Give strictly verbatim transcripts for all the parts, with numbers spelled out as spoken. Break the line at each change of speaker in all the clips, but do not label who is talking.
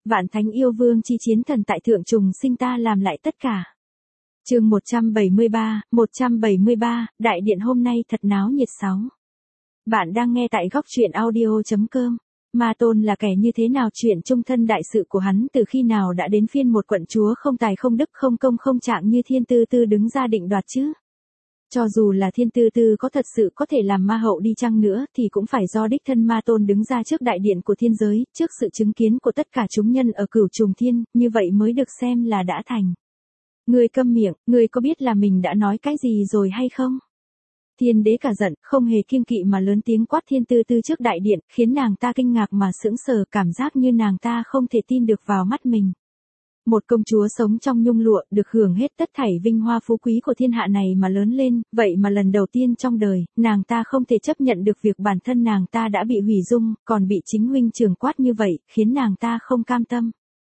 Vạn thánh yêu vương chi chiến thần tại thượng trùng sinh ta làm lại tất cả. Chương một trăm bảy mươi ba, một trăm bảy mươi ba, đại điện hôm nay thật náo nhiệt sáu. Bạn đang nghe tại góc truyện audio chấm com. Ma Tôn là kẻ như thế nào, chuyện trung thân đại sự của hắn từ khi nào đã đến phiên một quận chúa không tài không đức không công không trạng như Thiên Tư Tư đứng ra định đoạt chứ? Cho dù là Thiên Tư Tư có thật sự có thể làm ma hậu đi chăng nữa thì cũng phải do đích thân Ma Tôn đứng ra trước đại điện của thiên giới, trước sự chứng kiến của tất cả chúng nhân ở Cửu Trùng Thiên, như vậy mới được xem là đã thành. Ngươi câm miệng, ngươi có biết là mình đã nói cái gì rồi hay không? Thiên đế cả giận, không hề kiêng kỵ mà lớn tiếng quát Thiên Tư Tư trước đại điện, khiến nàng ta kinh ngạc mà sững sờ, cảm giác như nàng ta không thể tin được vào mắt mình. Một công chúa sống trong nhung lụa, được hưởng hết tất thảy vinh hoa phú quý của thiên hạ này mà lớn lên, vậy mà lần đầu tiên trong đời, nàng ta không thể chấp nhận được việc bản thân nàng ta đã bị hủy dung, còn bị chính huynh trưởng quát như vậy, khiến nàng ta không cam tâm.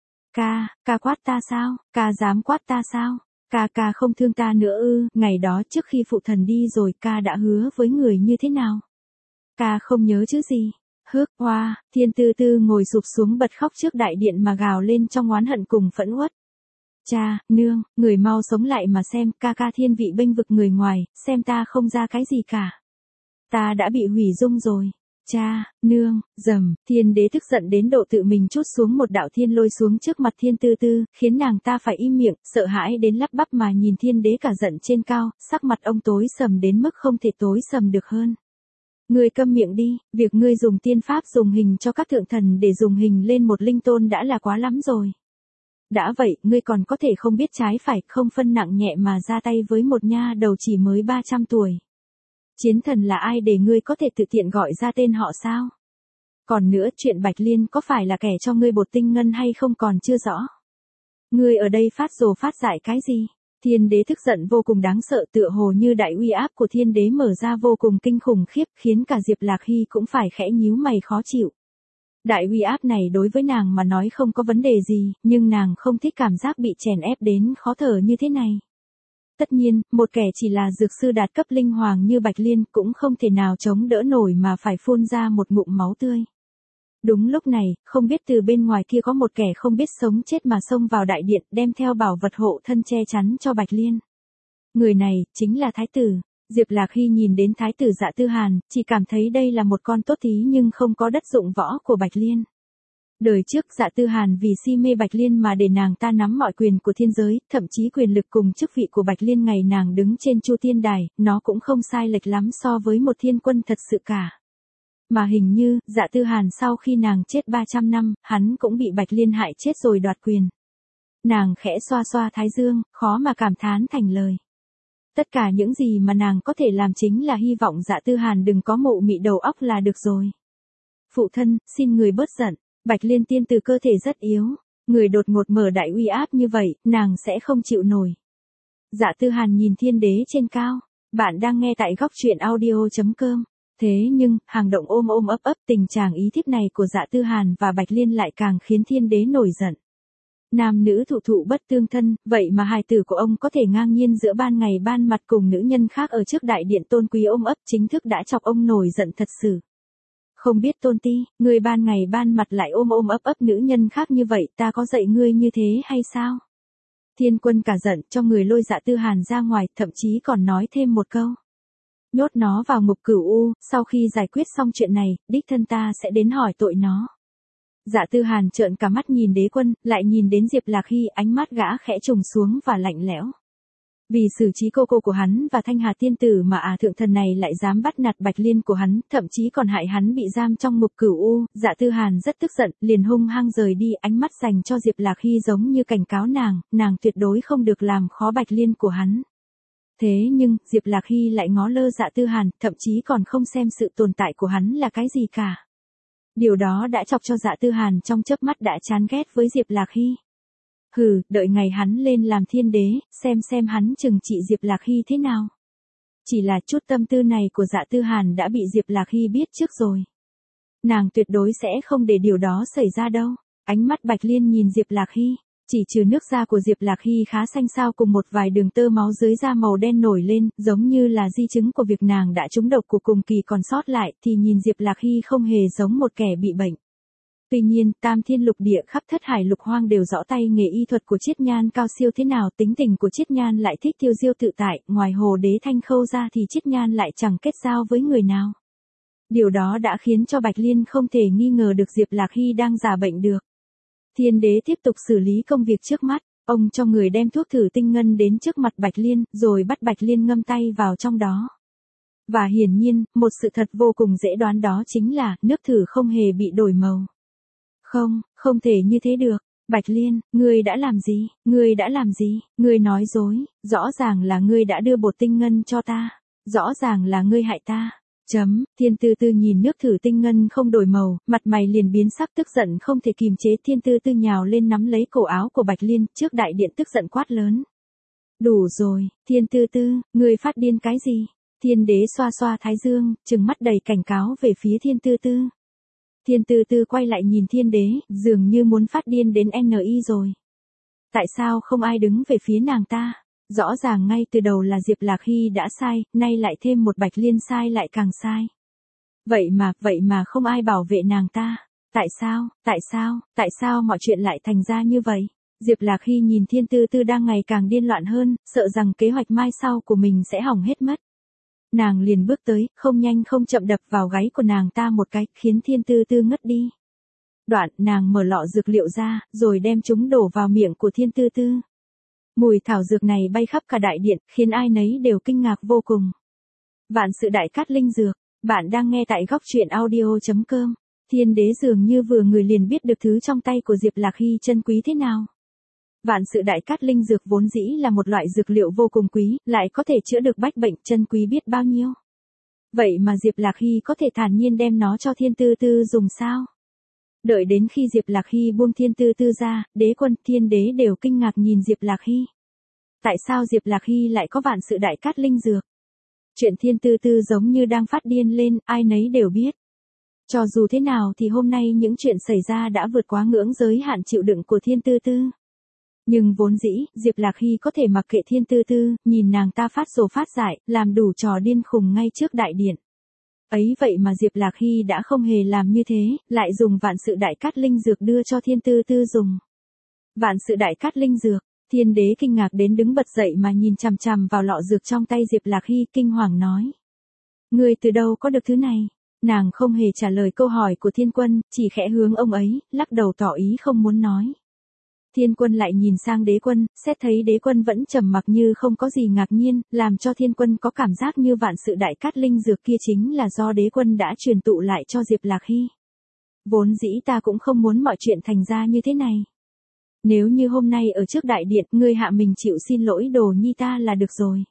Ca, ca quát ta sao, ca dám quát ta sao, ca ca không thương ta nữa ư, ngày đó trước khi phụ thần đi rồi ca đã hứa với người như thế nào? Ca không nhớ chứ gì? Hước hoa, Thiên Tư Tư ngồi sụp xuống bật khóc trước đại điện mà gào lên trong oán hận cùng phẫn uất. Cha, nương, người mau sống lại mà xem, ca ca thiên vị bênh vực người ngoài, xem ta không ra cái gì cả. Ta đã bị hủy dung rồi. Cha, nương, dầm, thiên đế tức giận đến độ tự mình trút xuống một đạo thiên lôi xuống trước mặt Thiên Tư Tư, khiến nàng ta phải im miệng, sợ hãi đến lắp bắp mà nhìn thiên đế cả giận trên cao, sắc mặt ông tối sầm đến mức không thể tối sầm được hơn. Ngươi câm miệng đi, việc ngươi dùng tiên pháp dùng hình cho các thượng thần để dùng hình lên một linh tôn đã là quá lắm rồi. Đã vậy, ngươi còn có thể không biết trái phải, không phân nặng nhẹ mà ra tay với một nha đầu chỉ mới ba trăm tuổi. Chiến thần là ai để ngươi có thể tự tiện gọi ra tên họ sao? Còn nữa, chuyện Bạch Liên có phải là kẻ cho ngươi bột tinh ngân hay không còn chưa rõ. Ngươi ở đây phát rồ phát dại cái gì? Thiên đế tức giận vô cùng đáng sợ, tựa hồ như đại uy áp của thiên đế mở ra vô cùng kinh khủng khiếp, khiến cả Diệp Lạc Hy cũng phải khẽ nhíu mày khó chịu. Đại uy áp này đối với nàng mà nói không có vấn đề gì, nhưng nàng không thích cảm giác bị chèn ép đến khó thở như thế này. Tất nhiên, một kẻ chỉ là dược sư đạt cấp linh hoàng như Bạch Liên cũng không thể nào chống đỡ nổi mà phải phun ra một ngụm máu tươi. Đúng lúc này, không biết từ bên ngoài kia có một kẻ không biết sống chết mà xông vào đại điện, đem theo bảo vật hộ thân che chắn cho Bạch Liên. Người này, chính là Thái tử. Diệp Lạc Hy nhìn đến Thái tử Dạ Tư Hàn, chỉ cảm thấy đây là một con tốt tí nhưng không có đất dụng võ của Bạch Liên. Đời trước Dạ Tư Hàn vì si mê Bạch Liên mà để nàng ta nắm mọi quyền của thiên giới, thậm chí quyền lực cùng chức vị của Bạch Liên ngày nàng đứng trên Chu Tiên Đài, nó cũng không sai lệch lắm so với một thiên quân thật sự cả. Mà hình như, Dạ Tư Hàn sau khi nàng chết ba trăm năm, hắn cũng bị Bạch Liên hại chết rồi đoạt quyền. Nàng khẽ xoa xoa thái dương, khó mà cảm thán thành lời. Tất cả những gì mà nàng có thể làm chính là hy vọng Dạ Tư Hàn đừng có mụ mị đầu óc là được rồi. Phụ thân, xin người bớt giận, Bạch Liên tiên từ cơ thể rất yếu, người đột ngột mở đại uy áp như vậy, nàng sẽ không chịu nổi. Dạ Tư Hàn nhìn thiên đế trên cao, bạn đang nghe tại góc truyện audio chấm com. Thế nhưng, hàng động ôm ôm ấp ấp, tình trạng ý thiếp này của Dạ Tư Hàn và Bạch Liên lại càng khiến thiên đế nổi giận. Nam nữ thụ thụ bất tương thân, vậy mà hài tử của ông có thể ngang nhiên giữa ban ngày ban mặt cùng nữ nhân khác ở trước đại điện tôn quý ôm ấp, chính thức đã chọc ông nổi giận thật sự. Không biết Tôn Ti, ngươi ban ngày ban mặt lại ôm ôm ấp ấp nữ nhân khác như vậy, ta có dạy ngươi như thế hay sao? Thiên Quân cả giận, cho người lôi Dạ Tư Hàn ra ngoài, thậm chí còn nói thêm một câu. Nhốt nó vào ngục cửu u, sau khi giải quyết xong chuyện này, đích thân ta sẽ đến hỏi tội nó. Dạ Tư Hàn trợn cả mắt nhìn Đế Quân, lại nhìn đến Diệp Lạc Hy, ánh mắt gã khẽ trùng xuống và lạnh lẽo. Vì xử trí cô cô của hắn và Thanh Hà tiên tử mà à thượng thần này lại dám bắt nạt Bạch Liên của hắn, thậm chí còn hại hắn bị giam trong ngục cửu u, Dạ Tư Hàn rất tức giận, liền hung hăng rời đi, ánh mắt dành cho Diệp Lạc Hy giống như cảnh cáo nàng, nàng tuyệt đối không được làm khó Bạch Liên của hắn. Thế nhưng, Diệp Lạc Hy lại ngó lơ Dạ Tư Hàn, thậm chí còn không xem sự tồn tại của hắn là cái gì cả. Điều đó đã chọc cho Dạ Tư Hàn trong chớp mắt đã chán ghét với Diệp Lạc Hy. Hừ, đợi ngày hắn lên làm thiên đế, xem xem hắn trừng trị Diệp Lạc Hy thế nào. Chỉ là chút tâm tư này của Dạ Tư Hàn đã bị Diệp Lạc Hy biết trước rồi. Nàng tuyệt đối sẽ không để điều đó xảy ra đâu. Ánh mắt Bạch Liên nhìn Diệp Lạc Hy, chỉ trừ nước da của Diệp Lạc Hy khá xanh xao cùng một vài đường tơ máu dưới da màu đen nổi lên, giống như là di chứng của việc nàng đã trúng độc của cùng kỳ còn sót lại, thì nhìn Diệp Lạc Hy không hề giống một kẻ bị bệnh. Tuy nhiên, tam thiên lục địa khắp thất hải lục hoang đều rõ tay nghề y thuật của Chiết Nhan cao siêu thế nào, tính tình của Chiết Nhan lại thích tiêu diêu tự tại, ngoài Hồ Đế Thanh Khâu ra thì Chiết Nhan lại chẳng kết giao với người nào. Điều đó đã khiến cho Bạch Liên không thể nghi ngờ được Diệp Lạc Hy đang giả bệnh được. Thiên đế tiếp tục xử lý công việc trước mắt, ông cho người đem thuốc thử tinh ngân đến trước mặt Bạch Liên, rồi bắt Bạch Liên ngâm tay vào trong đó. Và hiển nhiên, một sự thật vô cùng dễ đoán đó chính là, nước thử không hề bị đổi màu. Không, không thể như thế được. Bạch Liên, ngươi đã làm gì? Ngươi đã làm gì? Ngươi nói dối, rõ ràng là ngươi đã đưa bột tinh ngân cho ta. Rõ ràng là ngươi hại ta. Chấm, Thiên Tư Tư nhìn nước thử tinh ngân không đổi màu, mặt mày liền biến sắc tức giận không thể kìm chế. Thiên Tư Tư nhào lên nắm lấy cổ áo của Bạch Liên, trước đại điện tức giận quát lớn. Đủ rồi, Thiên Tư Tư, ngươi phát điên cái gì? Thiên đế xoa xoa thái dương, trừng mắt đầy cảnh cáo về phía Thiên Tư Tư. Thiên Tư Tư quay lại nhìn thiên đế, dường như muốn phát điên đến en i rồi. Tại sao không ai đứng về phía nàng ta? Rõ ràng ngay từ đầu là Diệp Lạc Hy đã sai, nay lại thêm một Bạch Liên sai lại càng sai. Vậy mà, vậy mà không ai bảo vệ nàng ta. Tại sao, tại sao, tại sao mọi chuyện lại thành ra như vậy? Diệp Lạc Hy nhìn Thiên Tư Tư đang ngày càng điên loạn hơn, sợ rằng kế hoạch mai sau của mình sẽ hỏng hết mất. Nàng liền bước tới, không nhanh không chậm đập vào gáy của nàng ta một cái, khiến Thiên Tư Tư ngất đi. Đoạn, nàng mở lọ dược liệu ra, rồi đem chúng đổ vào miệng của Thiên Tư Tư. Mùi thảo dược này bay khắp cả đại điện, khiến ai nấy đều kinh ngạc vô cùng. Vạn sự đại cát linh dược, bạn đang nghe tại góc truyện audio chấm com. Thiên đế dường như vừa người liền biết được thứ trong tay của Diệp Lạc Hy chân quý thế nào. Vạn sự đại cát linh dược vốn dĩ là một loại dược liệu vô cùng quý, lại có thể chữa được bách bệnh, chân quý biết bao nhiêu. Vậy mà Diệp Lạc Hy có thể thản nhiên đem nó cho Thiên Tư Tư dùng sao? Đợi đến khi Diệp Lạc Hy buông Thiên Tư Tư ra, đế quân, thiên đế đều kinh ngạc nhìn Diệp Lạc Hy. Tại sao Diệp Lạc Hy lại có vạn sự đại cát linh dược? Chuyện Thiên Tư Tư giống như đang phát điên lên, ai nấy đều biết. Cho dù thế nào thì hôm nay những chuyện xảy ra đã vượt quá ngưỡng giới hạn chịu đựng của Thiên Tư Tư. Nhưng vốn dĩ, Diệp Lạc Hy có thể mặc kệ Thiên Tư Tư, nhìn nàng ta phát rồ phát dại, làm đủ trò điên khùng ngay trước đại điện. Ấy vậy mà Diệp Lạc Hy đã không hề làm như thế, lại dùng vạn sự đại cát linh dược đưa cho Thiên Tư Tư dùng. Vạn sự đại cát linh dược, thiên đế kinh ngạc đến đứng bật dậy mà nhìn chằm chằm vào lọ dược trong tay Diệp Lạc Hy, kinh hoàng nói. Ngươi từ đâu có được thứ này? Nàng không hề trả lời câu hỏi của thiên quân, chỉ khẽ hướng ông ấy, lắc đầu tỏ ý không muốn nói. Thiên quân lại nhìn sang đế quân, xét thấy đế quân vẫn trầm mặc như không có gì ngạc nhiên, làm cho thiên quân có cảm giác như vạn sự đại cát linh dược kia chính là do đế quân đã truyền tụ lại cho Diệp Lạc Hy. Vốn dĩ ta cũng không muốn mọi chuyện thành ra như thế này. Nếu như hôm nay ở trước đại điện, ngươi hạ mình chịu xin lỗi đồ nhi ta là được rồi.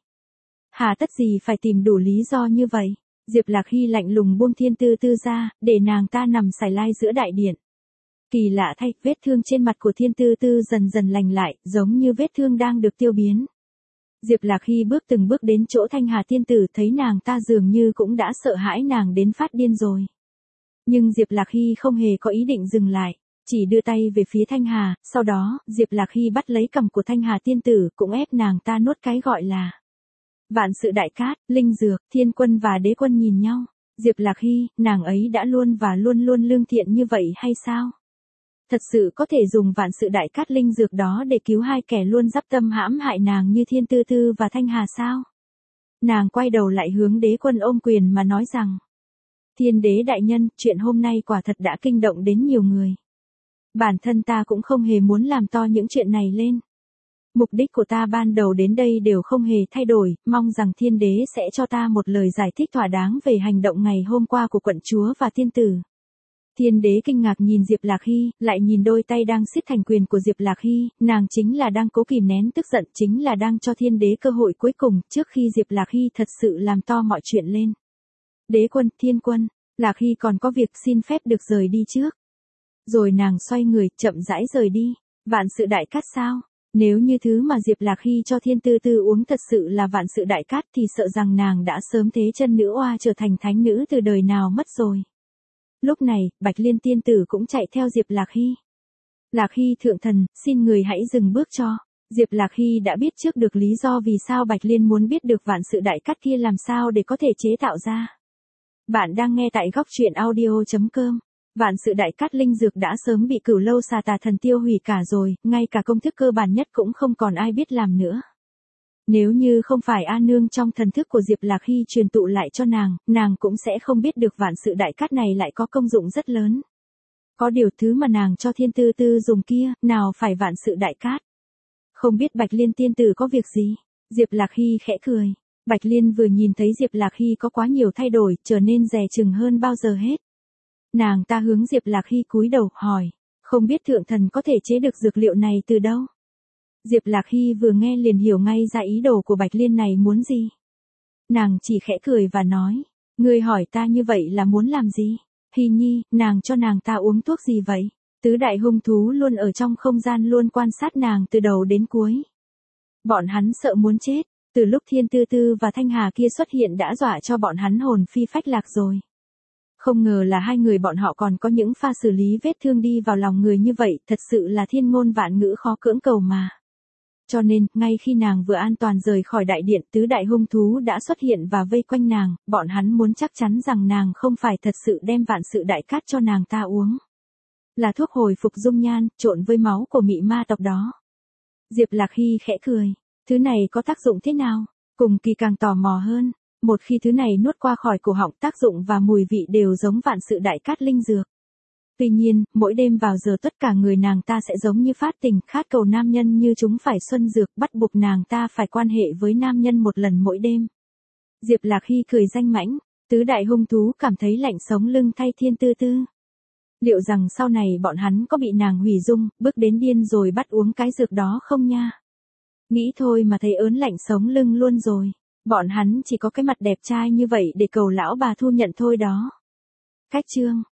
Hà tất gì phải tìm đủ lý do như vậy? Diệp Lạc Hy lạnh lùng buông Thiên Tư Tư ra, để nàng ta nằm sải lai giữa đại điện. Kỳ lạ thay, vết thương trên mặt của Thiên Tư Tư dần dần lành lại, giống như vết thương đang được tiêu biến. Diệp Lạc Hy bước từng bước đến chỗ Thanh Hà tiên tử, thấy nàng ta dường như cũng đã sợ hãi nàng đến phát điên rồi. Nhưng Diệp Lạc Hy không hề có ý định dừng lại, chỉ đưa tay về phía Thanh Hà, sau đó, Diệp Lạc Hy bắt lấy cằm của Thanh Hà tiên tử, cũng ép nàng ta nuốt cái gọi là vạn sự đại cát, linh dược. Thiên quân và đế quân nhìn nhau. Diệp Lạc Hy, nàng ấy đã luôn và luôn luôn lương thiện như vậy hay sao? Thật sự có thể dùng vạn sự đại cát linh dược đó để cứu hai kẻ luôn dắp tâm hãm hại nàng như Thiên Tư Tư và Thanh Hà sao? Nàng quay đầu lại hướng đế quân ôm quyền mà nói rằng. Thiên đế đại nhân, chuyện hôm nay quả thật đã kinh động đến nhiều người. Bản thân ta cũng không hề muốn làm to những chuyện này lên. Mục đích của ta ban đầu đến đây đều không hề thay đổi, mong rằng thiên đế sẽ cho ta một lời giải thích thỏa đáng về hành động ngày hôm qua của quận chúa và tiên tử. Thiên đế kinh ngạc nhìn Diệp Lạc Hy, lại nhìn đôi tay đang siết thành quyền của Diệp Lạc Hy, nàng chính là đang cố kìm nén tức giận, chính là đang cho thiên đế cơ hội cuối cùng, trước khi Diệp Lạc Hy thật sự làm to mọi chuyện lên. Đế quân, thiên quân, Lạc Hy còn có việc xin phép được rời đi trước. Rồi nàng xoay người, chậm rãi rời đi. Vạn sự đại cát sao? Nếu như thứ mà Diệp Lạc Hy cho Thiên Tư Tư uống thật sự là vạn sự đại cát thì sợ rằng nàng đã sớm thế chân nữ oa trở thành thánh nữ từ đời nào mất rồi. Lúc này, Bạch Liên tiên tử cũng chạy theo Diệp Lạc Hy. Lạc Hy thượng thần, xin người hãy dừng bước cho. Diệp Lạc Hy đã biết trước được lý do vì sao Bạch Liên muốn biết được vạn sự đại cát kia làm sao để có thể chế tạo ra. Bạn đang nghe tại góc truyện audio chấm com. Vạn sự đại cát linh dược đã sớm bị Cửu Lâu xà tà thần tiêu hủy cả rồi, ngay cả công thức cơ bản nhất cũng không còn ai biết làm nữa. Nếu như không phải A Nương trong thần thức của Diệp Lạc Hy truyền tụ lại cho nàng, nàng cũng sẽ không biết được vạn sự đại cát này lại có công dụng rất lớn. Có điều thứ mà nàng cho Thiên Tư Tư dùng kia, nào phải vạn sự đại cát. Không biết Bạch Liên tiên tử có việc gì? Diệp Lạc Hy khẽ cười. Bạch Liên vừa nhìn thấy Diệp Lạc Hy có quá nhiều thay đổi, trở nên dè chừng hơn bao giờ hết. Nàng ta hướng Diệp Lạc Hy cúi đầu, hỏi, không biết thượng thần có thể chế được dược liệu này từ đâu? Diệp Lạc Hy vừa nghe liền hiểu ngay ra ý đồ của Bạch Liên này muốn gì. Nàng chỉ khẽ cười và nói, ngươi hỏi ta như vậy là muốn làm gì? Hy nhi, nàng cho nàng ta uống thuốc gì vậy? Tứ đại hung thú luôn ở trong không gian luôn quan sát nàng từ đầu đến cuối. Bọn hắn sợ muốn chết, từ lúc Thiên Tư Tư và Thanh Hà kia xuất hiện đã dọa cho bọn hắn hồn phi phách lạc rồi. Không ngờ là hai người bọn họ còn có những pha xử lý vết thương đi vào lòng người như vậy, thật sự là thiên ngôn vạn ngữ khó cưỡng cầu mà. Cho nên, ngay khi nàng vừa an toàn rời khỏi đại điện, tứ đại hung thú đã xuất hiện và vây quanh nàng, bọn hắn muốn chắc chắn rằng nàng không phải thật sự đem vạn sự đại cát cho nàng ta uống. Là thuốc hồi phục dung nhan, trộn với máu của mị ma tộc đó. Diệp Lạc Hy khẽ cười, thứ này có tác dụng thế nào? Cùng Kỳ càng tò mò hơn, một khi thứ này nuốt qua khỏi cổ họng, tác dụng và mùi vị đều giống vạn sự đại cát linh dược. Tuy nhiên, mỗi đêm vào giờ tất cả người nàng ta sẽ giống như phát tình, khát cầu nam nhân như chúng phải xuân dược, bắt buộc nàng ta phải quan hệ với nam nhân một lần mỗi đêm. Diệp Lạc Hy cười danh mãnh, tứ đại hung thú cảm thấy lạnh sống lưng thay Thiên Tư Tư. Liệu rằng sau này bọn hắn có bị nàng hủy dung, bước đến điên rồi bắt uống cái dược đó không nha? Nghĩ thôi mà thấy ớn lạnh sống lưng luôn rồi. Bọn hắn chỉ có cái mặt đẹp trai như vậy để cầu lão bà thu nhận thôi đó. Cách chương